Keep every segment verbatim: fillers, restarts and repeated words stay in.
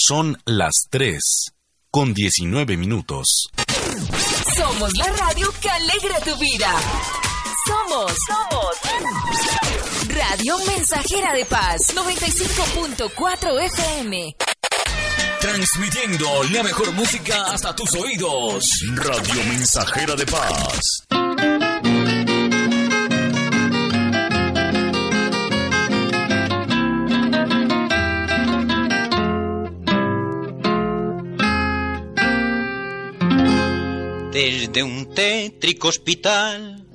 Son las tres, con diecinueve minutos. Somos la radio que alegra tu vida. Somos, somos Radio Mensajera de Paz, noventa y cinco punto cuatro F M. Transmitiendo la mejor música hasta tus oídos. Radio Mensajera de Paz. Desde un tétrico hospital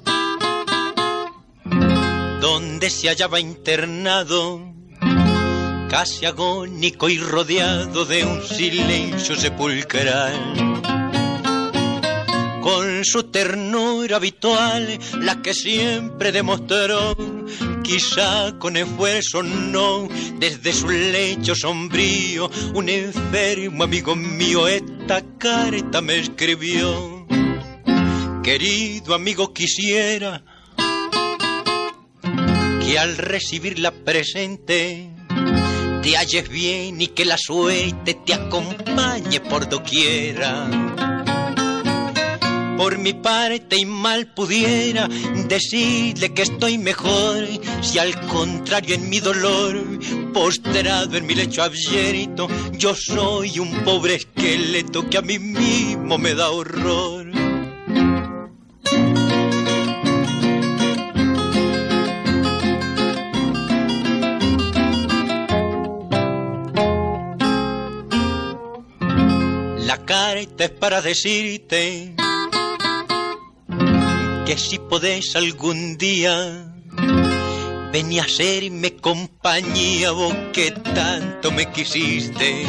donde se hallaba internado, casi agónico y rodeado de un silencio sepulcral, con su ternura habitual, la que siempre demostró, quizá con esfuerzo no, desde su lecho sombrío, un enfermo amigo mío esta carta me escribió. Querido amigo, quisiera que al recibir la presente te halles bien y que la suerte te acompañe por doquiera. Por mi parte y mal pudiera decirle que estoy mejor, si al contrario en mi dolor, postrado en mi lecho abyerto, yo soy un pobre esqueleto que a mí mismo me da horror. La carta es para decirte que si podés algún día ven a hacerme compañía, vos que tanto me quisiste.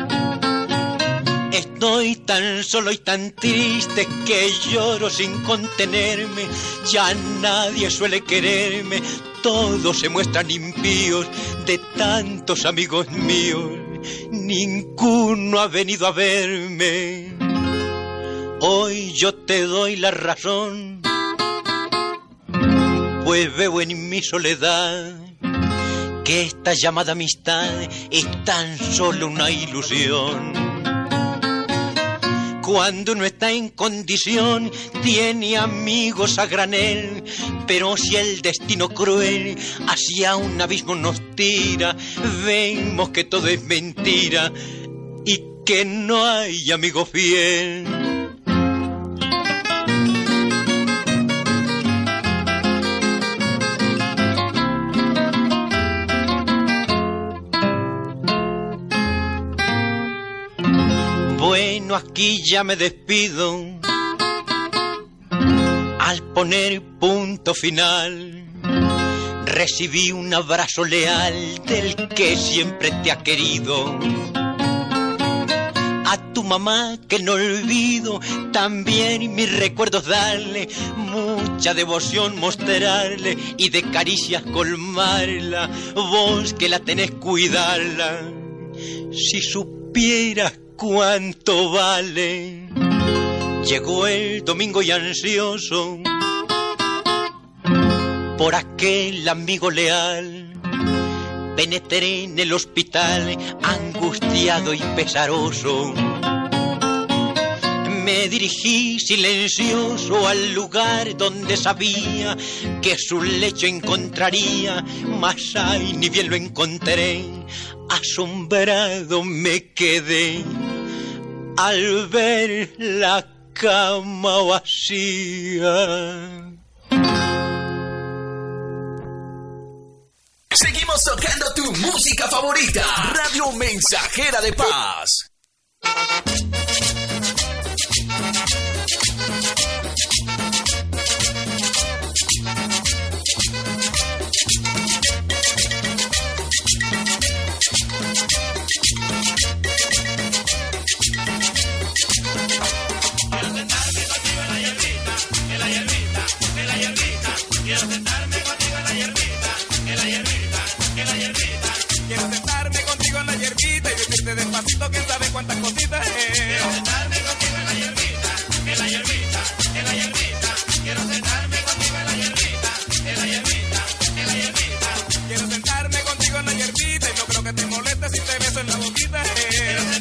Estoy tan solo y tan triste que lloro sin contenerme, ya nadie suele quererme, todos se muestran impíos, de tantos amigos míos, ninguno ha venido a verme. Hoy yo te doy la razón, pues veo en mi soledad que esta llamada amistad es tan solo una ilusión. Cuando uno está en condición, tiene amigos a granel, pero si el destino cruel hacia un abismo nos tira, vemos que todo es mentira y que no hay amigo fiel. Bueno, aquí ya me despido al poner punto final. Recibí un abrazo leal del que siempre te ha querido. A tu mamá que no olvido, también mis recuerdos darle, mucha devoción mostrarle y de caricias colmarla, vos que la tenés cuidarla. Si supieras cuánto vale. Llegó el domingo y ansioso por aquel amigo leal, penetré en el hospital angustiado y pesaroso. Me dirigí silencioso al lugar donde sabía que su lecho encontraría, mas ay, ni bien lo encontré. Asombrado me quedé al ver la cama vacía. Seguimos tocando tu música favorita. Radio Mensajera de Paz. Despacito, quién sabe cuántas cositas es. Quiero sentarme contigo en la hierbita, en la hierbita, en la hierbita. Quiero sentarme contigo en la hierbita, en la hierbita, en la hierbita. Quiero sentarme contigo en la hierbita y no creo que te moleste si te beso en la boquita. Eh.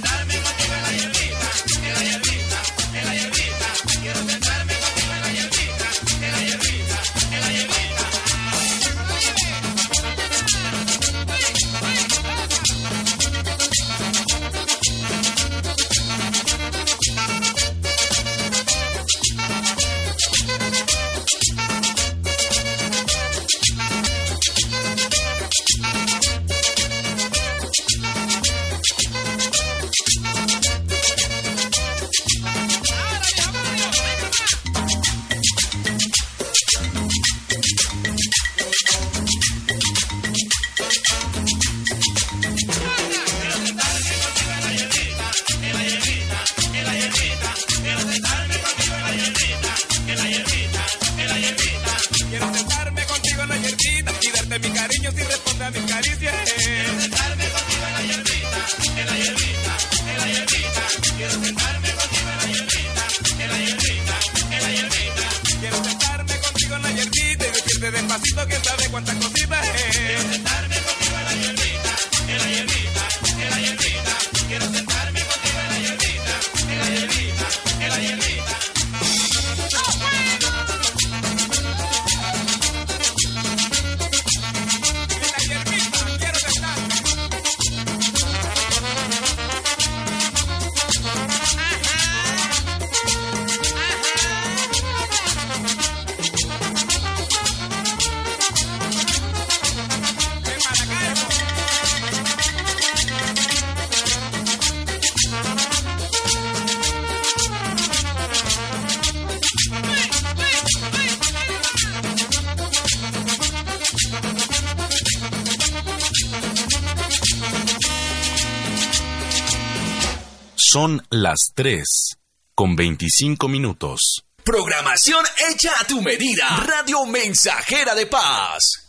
despacito, quién sabe cuántas cositas es. Quiero sentarme contigo en la hierbita, en la hierbita, en la hierbita. Quiero sentarme contigo en la hierbita, en la hierbita, en la hierbita. Son las tres con veinticinco minutos. Programación hecha a tu medida. Radio Mensajera de Paz.